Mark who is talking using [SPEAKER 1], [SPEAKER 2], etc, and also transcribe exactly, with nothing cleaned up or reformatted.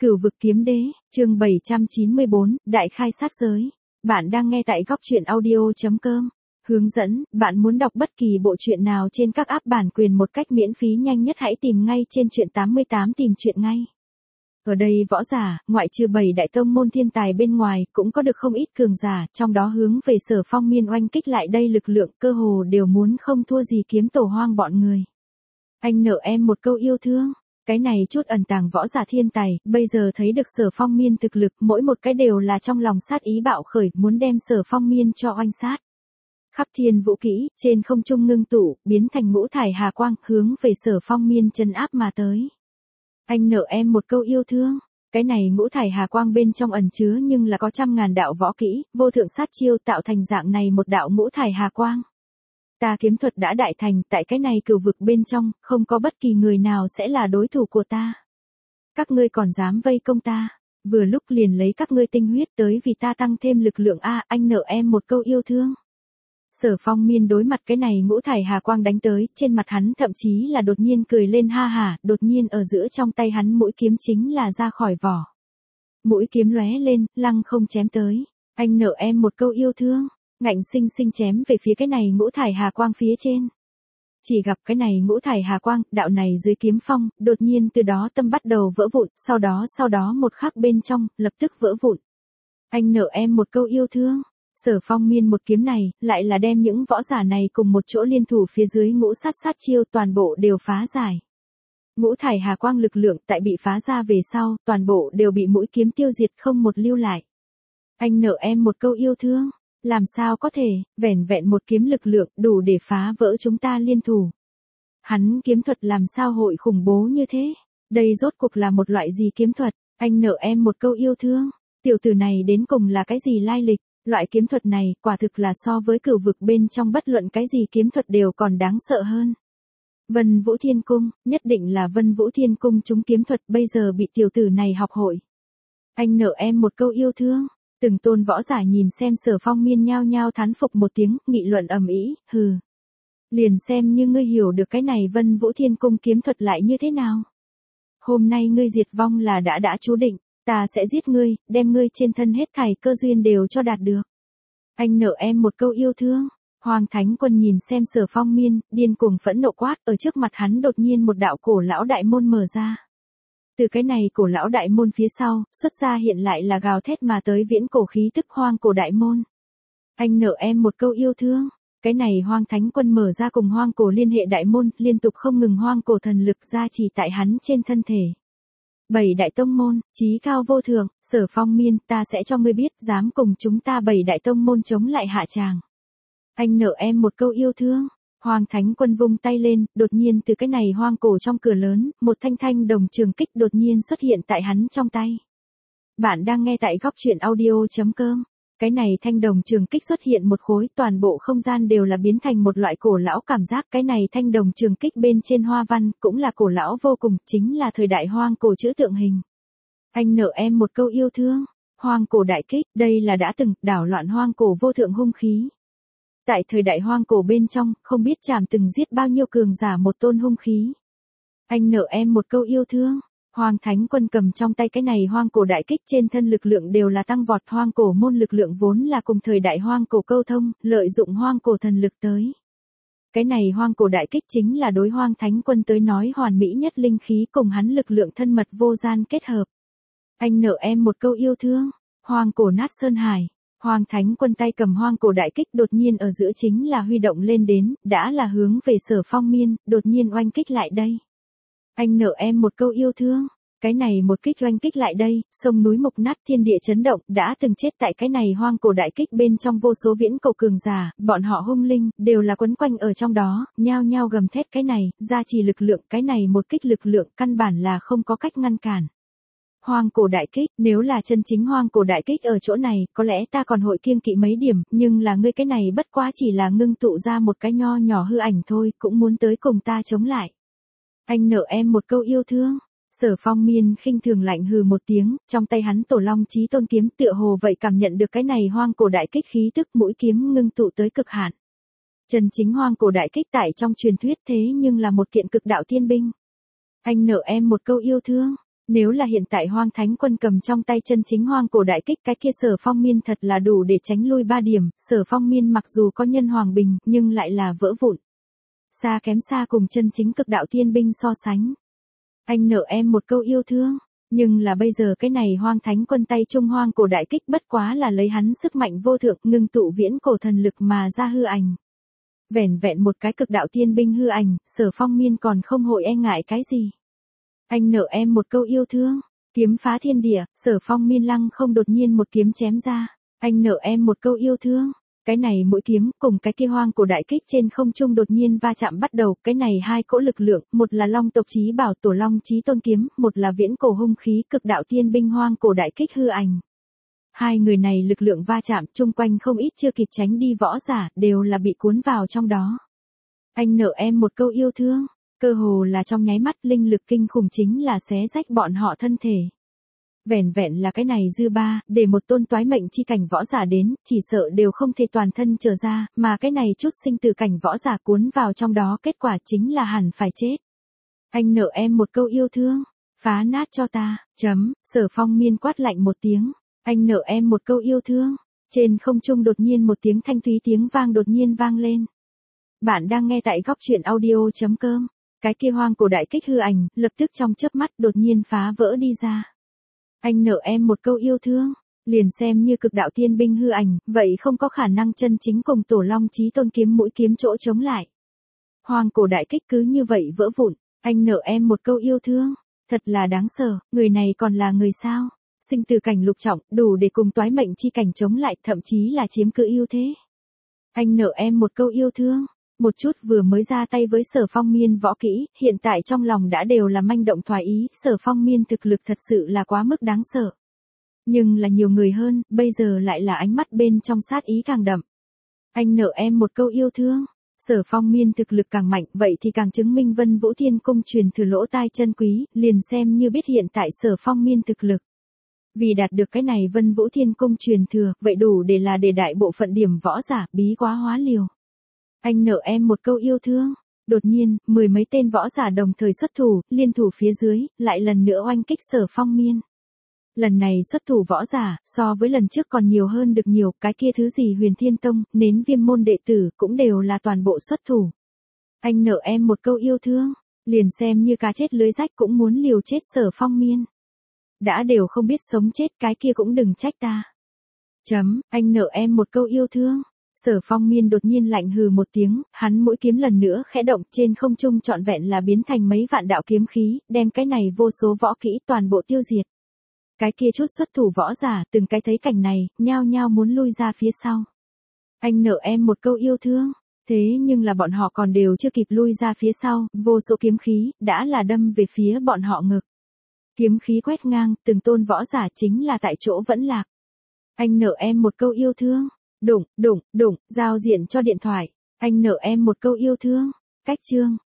[SPEAKER 1] Cửu vực kiếm đế, chương bảy trăm chín mươi bốn, đại khai sát giới. Bạn đang nghe tại góc truyện audio chấm com. Hướng dẫn, bạn muốn đọc bất kỳ bộ truyện nào trên các app bản quyền một cách miễn phí nhanh nhất hãy tìm ngay trên truyện tám mươi tám tìm truyện ngay. Ở đây võ giả, ngoại trừ bảy đại tông môn thiên tài bên ngoài, cũng có được không ít cường giả, trong đó hướng về Sở Phong Miên oanh kích lại đây lực lượng cơ hồ đều muốn không thua gì kiếm tổ hoang bọn người. Anh nợ em một câu yêu thương. Cái này chút ẩn tàng võ giả thiên tài, bây giờ thấy được Sở Phong Miên thực lực, mỗi một cái đều là trong lòng sát ý bạo khởi, muốn đem Sở Phong Miên cho oanh sát. Khắp thiên vũ kỹ, trên không trung ngưng tụ, biến thành ngũ thải hà quang, hướng về Sở Phong Miên chân áp mà tới. Anh nợ em một câu yêu thương. Cái này ngũ thải hà quang bên trong ẩn chứa nhưng là có trăm ngàn đạo võ kỹ, vô thượng sát chiêu tạo thành dạng này một đạo ngũ thải hà quang. Ta kiếm thuật đã đại thành, tại cái này cửu vực bên trong, không có bất kỳ người nào sẽ là đối thủ của ta. Các ngươi còn dám vây công ta, vừa lúc liền lấy các ngươi tinh huyết tới vì ta tăng thêm lực lượng a, anh nợ em một câu yêu thương. Sở Phong Miên đối mặt cái này ngũ thải hà quang đánh tới, trên mặt hắn thậm chí là đột nhiên cười lên ha hả, đột nhiên ở giữa trong tay hắn mũi kiếm chính là ra khỏi vỏ. Mũi kiếm lóe lên, lăng không chém tới. Anh nợ em một câu yêu thương. Ngạnh sinh sinh chém về phía cái này ngũ thải hà quang phía trên. Chỉ gặp cái này ngũ thải hà quang, đạo này dưới kiếm phong, đột nhiên từ đó tâm bắt đầu vỡ vụn, sau đó sau đó một khắc bên trong, lập tức vỡ vụn. Anh nợ em một câu yêu thương. Sở Phong Miên một kiếm này, lại là đem những võ giả này cùng một chỗ liên thủ phía dưới ngũ sát sát chiêu toàn bộ đều phá giải. Ngũ thải hà quang lực lượng tại bị phá ra về sau, toàn bộ đều bị mũi kiếm tiêu diệt không một lưu lại. Anh nợ em một câu yêu thương. Làm sao có thể, vẻn vẹn một kiếm lực lượng đủ để phá vỡ chúng ta liên thủ. Hắn kiếm thuật làm sao hội khủng bố như thế? Đây rốt cuộc là một loại gì kiếm thuật? Anh nợ em một câu yêu thương. Tiểu tử này đến cùng là cái gì lai lịch? Loại kiếm thuật này quả thực là so với cửu vực bên trong bất luận cái gì kiếm thuật đều còn đáng sợ hơn. Vân Vũ Thiên Cung, nhất định là Vân Vũ Thiên Cung chúng kiếm thuật bây giờ bị tiểu tử này học hội. Anh nợ em một câu yêu thương. Từng tôn võ giả nhìn xem Sở Phong Miên nhao nhao thán phục một tiếng, nghị luận ầm ĩ, hừ. Liền xem như ngươi hiểu được cái này Vân Vũ Thiên Cung kiếm thuật lại như thế nào. Hôm nay ngươi diệt vong là đã đã chú định, ta sẽ giết ngươi, đem ngươi trên thân hết thảy cơ duyên đều cho đạt được. Anh nợ em một câu yêu thương. Hoàng Thánh Quân nhìn xem Sở Phong Miên, điên cuồng phẫn nộ quát, ở trước mặt hắn đột nhiên một đạo cổ lão đại môn mở ra. Từ cái này cổ lão đại môn phía sau, xuất ra hiện lại là gào thét mà tới viễn cổ khí tức hoang cổ đại môn. Anh nợ em một câu yêu thương. Cái này Hoang Thánh Quân mở ra cùng hoang cổ liên hệ đại môn, liên tục không ngừng hoang cổ thần lực ra chỉ tại hắn trên thân thể. Bảy đại tông môn, chí cao vô thượng, Sở Phong Miên, ta sẽ cho ngươi biết, dám cùng chúng ta bảy đại tông môn chống lại hạ tràng. Anh nợ em một câu yêu thương. Hoàng Thánh Quân vung tay lên, đột nhiên từ cái này hoang cổ trong cửa lớn, một thanh thanh đồng trường kích đột nhiên xuất hiện tại hắn trong tay. Bạn đang nghe tại góc truyện audio chấm com. Cái này thanh đồng trường kích xuất hiện một khối, toàn bộ không gian đều là biến thành một loại cổ lão cảm giác. Cái này thanh đồng trường kích bên trên hoa văn, cũng là cổ lão vô cùng, chính là thời đại hoang cổ chữ tượng hình. Anh nợ em một câu yêu thương. Hoang cổ đại kích, đây là đã từng đảo loạn hoang cổ vô thượng hung khí. Tại thời đại hoang cổ bên trong, không biết chảm từng giết bao nhiêu cường giả một tôn hung khí. Anh nợ em một câu yêu thương. Hoàng Thánh Quân cầm trong tay cái này hoang cổ đại kích, trên thân lực lượng đều là tăng vọt, hoang cổ môn lực lượng vốn là cùng thời đại hoang cổ câu thông, lợi dụng hoang cổ thần lực tới. Cái này hoang cổ đại kích chính là đối Hoàng Thánh Quân tới nói hoàn mỹ nhất linh khí cùng hắn lực lượng thân mật vô gian kết hợp. Anh nợ em một câu yêu thương. Hoang cổ nát sơn hải. Hoàng Thánh Quân tay cầm hoang cổ đại kích đột nhiên ở giữa chính là huy động lên đến, đã là hướng về Sở Phong Miên, đột nhiên oanh kích lại đây. Anh nợ em một câu yêu thương. Cái này một kích oanh kích lại đây, sông núi mục nát thiên địa chấn động, đã từng chết tại cái này hoang cổ đại kích bên trong vô số viễn cổ cường giả, bọn họ hung linh, đều là quấn quanh ở trong đó, nhao nhao gầm thét cái này, gia trì lực lượng, cái này một kích lực lượng, căn bản là không có cách ngăn cản. Hoang cổ đại kích, nếu là chân chính hoang cổ đại kích ở chỗ này, có lẽ ta còn hội kiêng kỵ mấy điểm, nhưng là ngươi cái này bất quá chỉ là ngưng tụ ra một cái nho nhỏ hư ảnh thôi, cũng muốn tới cùng ta chống lại. Anh nợ em một câu yêu thương. Sở Phong Miên khinh thường lạnh hừ một tiếng, trong tay hắn tổ long chí tôn kiếm tựa hồ vậy cảm nhận được cái này hoang cổ đại kích khí tức, mũi kiếm ngưng tụ tới cực hạn. Chân chính hoang cổ đại kích tại trong truyền thuyết thế nhưng là một kiện cực đạo tiên binh. Anh nợ em một câu yêu thương. Nếu là hiện tại Hoang Thánh Quân cầm trong tay chân chính hoang cổ đại kích, cái kia Sở Phong Miên thật là đủ để tránh lui ba điểm, Sở Phong Miên mặc dù có nhân hoàng bình, nhưng lại là vỡ vụn. Xa kém xa cùng chân chính cực đạo tiên binh so sánh. Anh nợ em một câu yêu thương, nhưng là bây giờ cái này Hoang Thánh Quân tay trung hoang cổ đại kích bất quá là lấy hắn sức mạnh vô thượng ngưng tụ viễn cổ thần lực mà ra hư ảnh. Vẻn vẹn một cái cực đạo tiên binh hư ảnh, Sở Phong Miên còn không hội e ngại cái gì. Anh nợ em một câu yêu thương, kiếm phá thiên địa, Sở Phong Miên lăng không đột nhiên một kiếm chém ra. Anh nợ em một câu yêu thương, cái này mũi kiếm cùng cái kia hoang cổ đại kích trên không trung đột nhiên va chạm bắt đầu, cái này hai cỗ lực lượng, một là Long tộc chí bảo Tổ Long chí tôn kiếm, một là viễn cổ hung khí cực đạo tiên binh hoang cổ đại kích hư ảnh. Hai người này lực lượng va chạm, chung quanh không ít chưa kịp tránh đi võ giả, đều là bị cuốn vào trong đó. Anh nợ em một câu yêu thương, cơ hồ là trong nháy mắt linh lực kinh khủng chính là xé rách bọn họ thân thể. Vẻn vẹn là cái này dư ba, để một tôn toái mệnh chi cảnh võ giả đến, chỉ sợ đều không thể toàn thân trở ra, mà cái này chút sinh tử cảnh võ giả cuốn vào trong đó kết quả chính là hẳn phải chết. Anh nợ em một câu yêu thương, phá nát cho ta, chấm, Sở Phong Miên quát lạnh một tiếng, anh nợ em một câu yêu thương, trên không trung đột nhiên một tiếng thanh thúy tiếng vang đột nhiên vang lên. Bạn đang nghe tại góc truyện audio.com, cái kia hoang cổ đại kích hư ảnh, lập tức trong chớp mắt đột nhiên phá vỡ đi ra. Anh nợ em một câu yêu thương, liền xem như cực đạo tiên binh hư ảnh, vậy không có khả năng chân chính cùng Tổ Long chí tôn kiếm mũi kiếm chỗ chống lại. Hoang cổ đại kích cứ như vậy vỡ vụn, anh nợ em một câu yêu thương, thật là đáng sợ, người này còn là người sao? Sinh tử cảnh lục trọng, đủ để cùng toái mệnh chi cảnh chống lại, thậm chí là chiếm cứ ưu thế. Anh nợ em một câu yêu thương, một chút vừa mới ra tay với Sở Phong Miên võ kỹ, hiện tại trong lòng đã đều là manh động thoái ý, Sở Phong Miên thực lực thật sự là quá mức đáng sợ. Nhưng là nhiều người hơn, bây giờ lại là ánh mắt bên trong sát ý càng đậm. Anh nợ em một câu yêu thương, Sở Phong Miên thực lực càng mạnh, vậy thì càng chứng minh Vân Vũ Thiên Cung truyền thừa lỗ tai chân quý, liền xem như biết hiện tại Sở Phong Miên thực lực. Vì đạt được cái này Vân Vũ Thiên Cung truyền thừa, vậy đủ để là để đại bộ phận điểm võ giả bí quá hóa liều. Anh nợ em một câu yêu thương, đột nhiên, mười mấy tên võ giả đồng thời xuất thủ, liên thủ phía dưới, lại lần nữa oanh kích Sở Phong Miên. Lần này xuất thủ võ giả, so với lần trước còn nhiều hơn được nhiều, cái kia thứ gì Huyền Thiên Tông, nến Viêm môn đệ tử, cũng đều là toàn bộ xuất thủ. Anh nợ em một câu yêu thương, liền xem như cá chết lưới rách cũng muốn liều chết Sở Phong Miên. Đã đều không biết sống chết, cái kia cũng đừng trách ta. Chấm, anh nợ em một câu yêu thương. Sở Phong Miên đột nhiên lạnh hừ một tiếng, hắn mũi kiếm lần nữa khẽ động, trên không trung trọn vẹn là biến thành mấy vạn đạo kiếm khí, đem cái này vô số võ kỹ toàn bộ tiêu diệt. Cái kia chút xuất thủ võ giả, từng cái thấy cảnh này, nhao nhao muốn lui ra phía sau. Anh nợ em một câu yêu thương, thế nhưng là bọn họ còn đều chưa kịp lui ra phía sau, vô số kiếm khí, đã là đâm về phía bọn họ ngực. Kiếm khí quét ngang, từng tôn võ giả chính là tại chỗ vẫn lạc. Anh nợ em một câu yêu thương. Đụng, đụng, đụng, giao diện cho điện thoại. Anh nợ em một câu yêu thương. Cách chương.